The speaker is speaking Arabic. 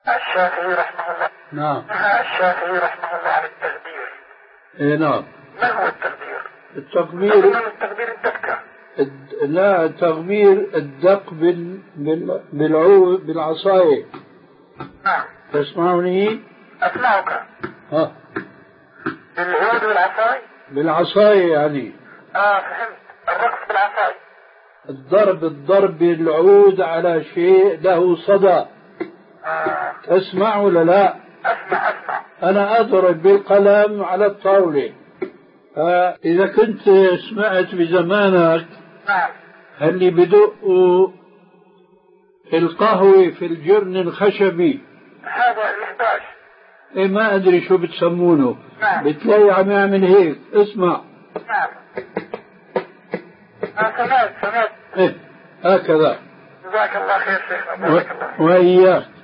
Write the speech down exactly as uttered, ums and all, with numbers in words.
الشافعي رحمه الله. نعم. نهى الشافعي رحمه الله عن التخدير. اي نعم. ما هو التخدير؟ التخبير من التخدير الدكة. الد... لا، تغمير الدق بال... بال... بالعود بالعصاية. نعم. تسمعني؟ أسمعك. ها. بالعود والعصاي؟ بالعصاية يعني. آه فهمت، الرقص بالعصاي. الضرب الضرب بالعود على شيء له صدى. آه. تسمع ولا لا؟ أسمع أسمع. أنا أضرب بالقلم على الطاولة. فإذا كنت سمعت بزمانك نعم. اللي بدقوا القهوة في الجرن الخشبي، هذا المحباش. إيه ما أدري شو بتسمونه. نعم. بتلاقي عم يعمل هيك. اسمع. نعم. آه سمعت سمعت. إيه هكذا. جزاك الله خير شيخنا، بارك الله. وإياك.